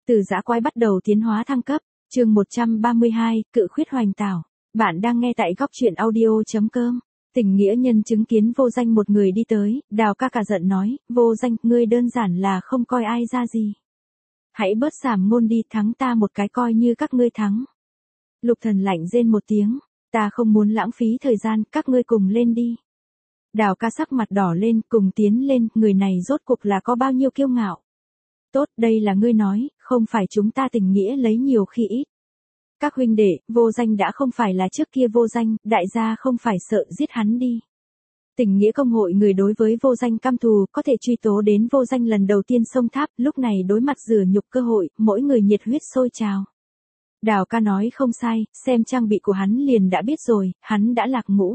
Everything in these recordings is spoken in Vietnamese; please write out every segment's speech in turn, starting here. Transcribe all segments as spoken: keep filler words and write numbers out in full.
Từ dã quái bắt đầu tiến hóa thăng cấp, chương một trăm ba mươi hai, cự khuyết hoành tảo. Bạn đang nghe tại góc truyện audio.com. Tình nghĩa nhân chứng kiến Vô Danh một người đi tới, Đào ca cả giận nói, Vô Danh, ngươi đơn giản là không coi ai ra gì. Hãy bớt giảm ngôn đi, thắng ta một cái coi như các ngươi thắng. Lục Thần lạnh rên một tiếng, ta không muốn lãng phí thời gian, các ngươi cùng lên đi. Đào ca sắc mặt đỏ lên, cùng tiến lên, người này rốt cuộc là có bao nhiêu kiêu ngạo. Tốt, đây là ngươi nói, không phải chúng ta tình nghĩa lấy nhiều khi ít. Các huynh đệ, Vô Danh đã không phải là trước kia Vô Danh, đại gia không phải sợ giết hắn đi. Tình nghĩa công hội người đối với Vô Danh căm thù, có thể truy tố đến Vô Danh lần đầu tiên xông tháp, lúc này đối mặt rửa nhục cơ hội, mỗi người nhiệt huyết sôi trào. Đào ca nói không sai, xem trang bị của hắn liền đã biết rồi, hắn đã lạc ngũ.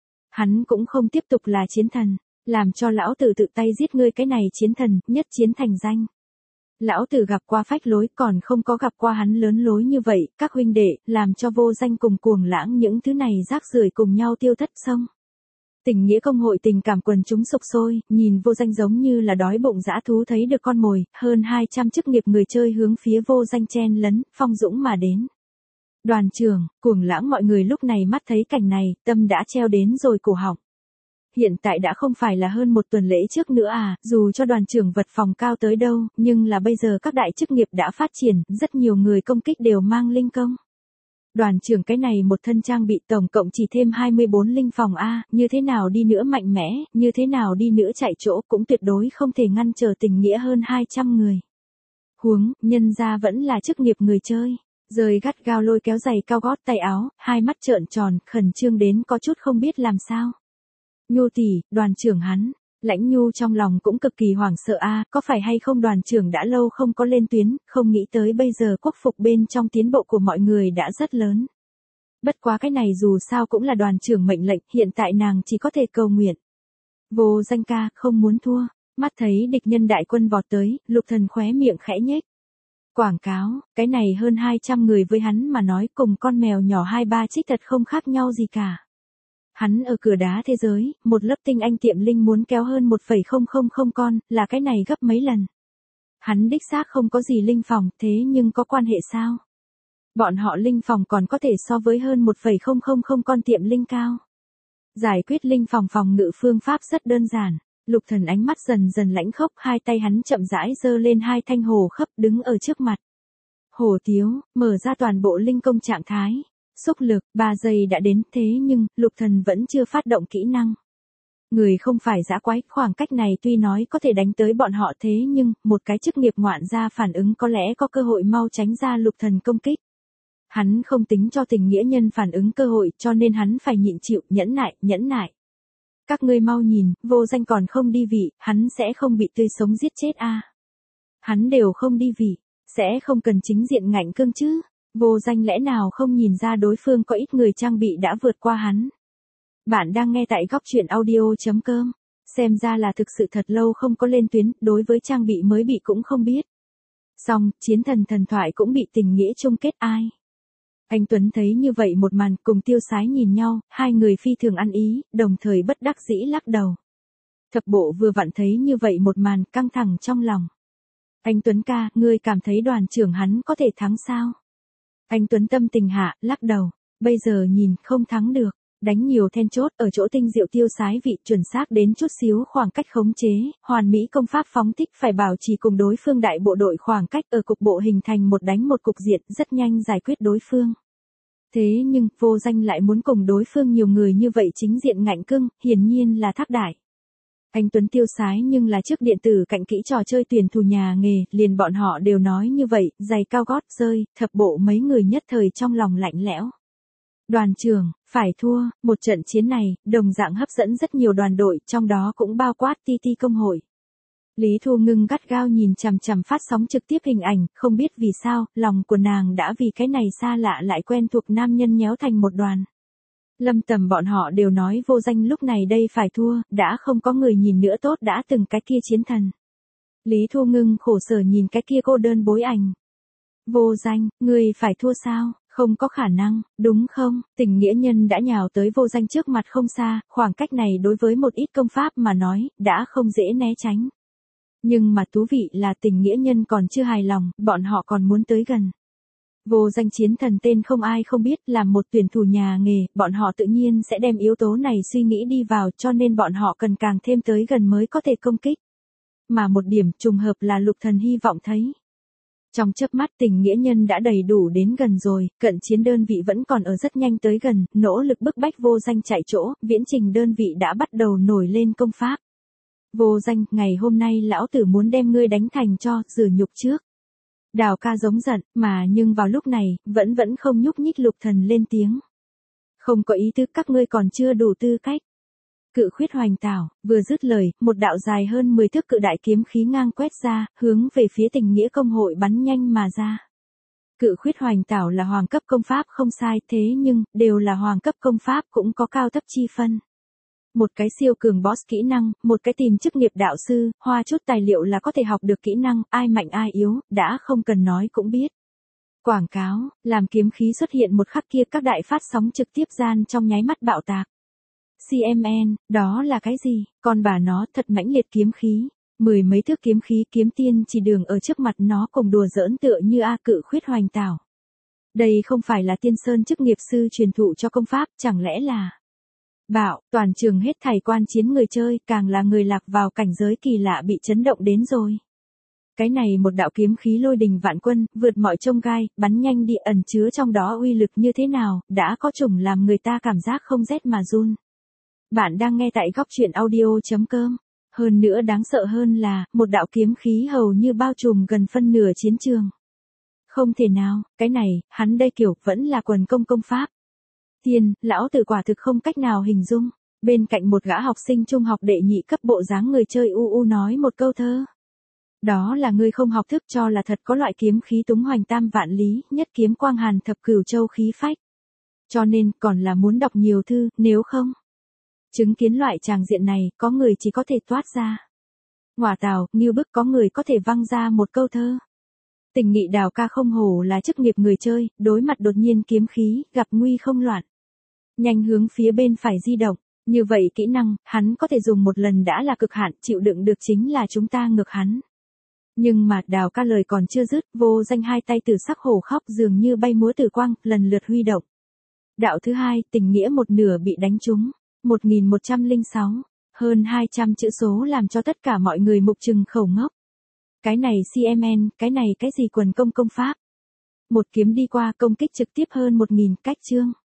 Hắn cũng không tiếp tục là chiến thần, làm cho lão tử tự tay giết ngươi cái này chiến thần, nhất chiến thành danh. Lão tử gặp qua phách lối, còn không có gặp qua hắn lớn lối như vậy, các huynh đệ, làm cho Vô Danh cùng cuồng lãng những thứ này rác rưởi cùng nhau tiêu thất xong. Tình nghĩa công hội tình cảm quần chúng sục sôi, nhìn Vô Danh giống như là đói bụng dã thú thấy được con mồi, hơn hai trăm chức nghiệp người chơi hướng phía Vô Danh chen lấn, phong dũng mà đến. Đoàn trưởng, cuồng lãng mọi người lúc này mắt thấy cảnh này, tâm đã treo đến rồi cổ họng. Hiện tại đã không phải là hơn một tuần lễ trước nữa à, dù cho đoàn trưởng vật phòng cao tới đâu, nhưng là bây giờ các đại chức nghiệp đã phát triển, rất nhiều người công kích đều mang linh công. Đoàn trưởng cái này một thân trang bị tổng cộng chỉ thêm hai mươi bốn linh phòng A, như thế nào đi nữa mạnh mẽ, như thế nào đi nữa chạy chỗ cũng tuyệt đối không thể ngăn trở tình nghĩa hơn hai trăm người. Huống, nhân ra vẫn là chức nghiệp người chơi. Rời gắt gao lôi kéo giày cao gót tay áo, hai mắt trợn tròn, khẩn trương đến có chút không biết làm sao. Nhu tỷ, đoàn trưởng hắn, Lãnh Nhu trong lòng cũng cực kỳ hoảng sợ a, có phải hay không đoàn trưởng đã lâu không có lên tuyến, không nghĩ tới bây giờ quốc phục bên trong tiến bộ của mọi người đã rất lớn. Bất quá cái này dù sao cũng là đoàn trưởng mệnh lệnh, hiện tại nàng chỉ có thể cầu nguyện. Vô Danh ca, không muốn thua, mắt thấy địch nhân đại quân vọt tới, Lục Thần khóe miệng khẽ nhếch. Quảng cáo, cái này hơn hai trăm người với hắn mà nói cùng con mèo nhỏ hai ba trích thật không khác nhau gì cả. Hắn ở cửa đá thế giới, một lớp tinh anh tiệm linh muốn kéo hơn một phẩy không không không con, là cái này gấp mấy lần. Hắn đích xác không có gì linh phòng, thế nhưng có quan hệ sao? Bọn họ linh phòng còn có thể so với hơn một phẩy không không không con tiệm linh cao. Giải quyết linh phòng phòng ngự phương pháp rất đơn giản. Lục Thần ánh mắt dần dần lãnh khốc, hai tay hắn chậm rãi giơ lên hai thanh hồ khấp đứng ở trước mặt. Hồ tiếu, mở ra toàn bộ linh công trạng thái. Xúc lực, ba giây đã đến, thế nhưng, Lục Thần vẫn chưa phát động kỹ năng. Người không phải dã quái, khoảng cách này tuy nói có thể đánh tới bọn họ thế nhưng, một cái chức nghiệp ngoạn gia phản ứng có lẽ có cơ hội mau tránh ra Lục Thần công kích. Hắn không tính cho tình nghĩa nhân phản ứng cơ hội cho nên hắn phải nhịn chịu, nhẫn nại, nhẫn nại. Các ngươi mau nhìn, Vô Danh còn không đi vị, hắn sẽ không bị tươi sống giết chết a. À. Hắn đều không đi vị, sẽ không cần chính diện ngạnh cương chứ. Vô Danh lẽ nào không nhìn ra đối phương có ít người trang bị đã vượt qua hắn. Bạn đang nghe tại góc truyện audio.com. Xem ra là thực sự thật lâu không có lên tuyến, đối với trang bị mới bị cũng không biết. Xong, chiến thần thần thoại cũng bị tình nghĩa chung kết ai. Anh Tuấn thấy như vậy một màn cùng Tiêu Sái nhìn nhau, hai người phi thường ăn ý, đồng thời bất đắc dĩ lắc đầu. Thập bộ vừa vặn thấy như vậy một màn căng thẳng trong lòng. Anh Tuấn ca, ngươi cảm thấy đoàn trưởng hắn có thể thắng sao? Anh Tuấn tâm tình hạ, lắc đầu, bây giờ nhìn không thắng được, đánh nhiều then chốt ở chỗ tinh diệu Tiêu Sái vị chuẩn xác đến chút xíu khoảng cách khống chế, hoàn mỹ công pháp phóng thích phải bảo trì cùng đối phương đại bộ đội khoảng cách ở cục bộ hình thành một đánh một cục diện rất nhanh giải quyết đối phương. Thế nhưng, Vô Danh lại muốn cùng đối phương nhiều người như vậy chính diện ngạnh cưng, hiển nhiên là thác đại. Anh Tuấn Tiêu Sái nhưng là trước điện tử cạnh kỹ trò chơi tuyển thủ nhà nghề, liền bọn họ đều nói như vậy, giày cao gót rơi, thập bộ mấy người nhất thời trong lòng lạnh lẽo. Đoàn trưởng, phải thua, một trận chiến này, đồng dạng hấp dẫn rất nhiều đoàn đội, trong đó cũng bao quát tê tê công hội. Lý Thu Ngưng gắt gao nhìn chằm chằm phát sóng trực tiếp hình ảnh, không biết vì sao, lòng của nàng đã vì cái này xa lạ lại quen thuộc nam nhân nhéo thành một đoàn. Lâm Tầm bọn họ đều nói Vô Danh lúc này đây phải thua, đã không có người nhìn nữa tốt đã từng cái kia chiến thần. Lý Thu Ngưng khổ sở nhìn cái kia cô đơn bối ảnh. Vô Danh, ngươi phải thua sao? Không có khả năng, đúng không? Tình nghĩa nhân đã nhào tới Vô Danh trước mặt không xa, khoảng cách này đối với một ít công pháp mà nói, đã không dễ né tránh. Nhưng mà thú vị là tình nghĩa nhân còn chưa hài lòng, bọn họ còn muốn tới gần. Vô danh chiến thần tên không ai không biết, làm một tuyển thủ nhà nghề, bọn họ tự nhiên sẽ đem yếu tố này suy nghĩ đi vào, cho nên bọn họ cần càng thêm tới gần mới có thể công kích. Mà một điểm trùng hợp là Lục Thần hy vọng thấy. Trong chớp mắt tình nghĩa nhân đã đầy đủ đến gần rồi, cận chiến đơn vị vẫn còn ở rất nhanh tới gần, nỗ lực bức bách vô danh chạy chỗ, viễn trình đơn vị đã bắt đầu nổi lên công pháp. Vô danh, ngày hôm nay lão tử muốn đem ngươi đánh thành cho, rửa nhục trước. Đào ca giống giận, mà nhưng vào lúc này, vẫn vẫn không nhúc nhích. Lục Thần lên tiếng. Không có ý tứ, các ngươi còn chưa đủ tư cách. Cự khuyết hoành tảo, vừa dứt lời, một đạo dài hơn mười thước cự đại kiếm khí ngang quét ra, hướng về phía tình nghĩa công hội bắn nhanh mà ra. Cự khuyết hoành tảo là hoàng cấp công pháp không sai, thế nhưng, đều là hoàng cấp công pháp cũng có cao thấp chi phân. Một cái siêu cường boss kỹ năng, một cái tìm chức nghiệp đạo sư, hoa chút tài liệu là có thể học được kỹ năng, ai mạnh ai yếu, đã không cần nói cũng biết. Quảng cáo, làm kiếm khí xuất hiện một khắc kia các đại phát sóng trực tiếp gian trong nháy mắt bạo tạc. xê em en, đó là cái gì? Con bà nó thật mãnh liệt kiếm khí. Mười mấy thước kiếm khí kiếm tiên chỉ đường ở trước mặt nó cùng đùa giỡn tựa như A cự khuyết hoành tảo. Đây không phải là tiên sơn chức nghiệp sư truyền thụ cho công pháp, chẳng lẽ là... Bạo, toàn trường hết thảy quan chiến người chơi, càng là người lạc vào cảnh giới kỳ lạ bị chấn động đến rồi. Cái này một đạo kiếm khí lôi đình vạn quân, vượt mọi chông gai, bắn nhanh đi, ẩn chứa trong đó uy lực như thế nào, đã có chủng làm người ta cảm giác không rét mà run. Bạn đang nghe tại góc truyện audio chấm com. Hơn nữa đáng sợ hơn là, một đạo kiếm khí hầu như bao trùm gần phân nửa chiến trường. Không thể nào, cái này, hắn đây kiểu, vẫn là quần công công pháp. Tiên, lão tử quả thực không cách nào hình dung. Bên cạnh một gã học sinh trung học đệ nhị cấp bộ dáng người chơi u u nói một câu thơ. Đó là ngươi không học thức cho là thật có loại kiếm khí túng hoành tam vạn lý, nhất kiếm quang hàn thập cửu châu khí phách. Cho nên, còn là muốn đọc nhiều thư, nếu không. Chứng kiến loại tràng diện này, có người chỉ có thể toát ra. Ngoả tào, nghiêu bức có người có thể văng ra một câu thơ. Tình nghị đào ca không hổ là chức nghiệp người chơi, đối mặt đột nhiên kiếm khí, gặp nguy không loạn. Nhanh hướng phía bên phải di động, như vậy kỹ năng, hắn có thể dùng một lần đã là cực hạn, chịu đựng được chính là chúng ta ngược hắn. Nhưng mà đào ca lời còn chưa dứt, vô danh hai tay từ sắc hổ khóc dường như bay múa tử quang, lần lượt huy động. Đạo thứ hai, tình nghĩa một nửa bị đánh trúng, một nghìn một trăm lẻ sáu, hơn hai trăm chữ số làm cho tất cả mọi người mục trừng khẩu ngốc. Cái này xê em en, cái này cái gì quần công công pháp. Một kiếm đi qua công kích trực tiếp hơn một nghìn cách chương.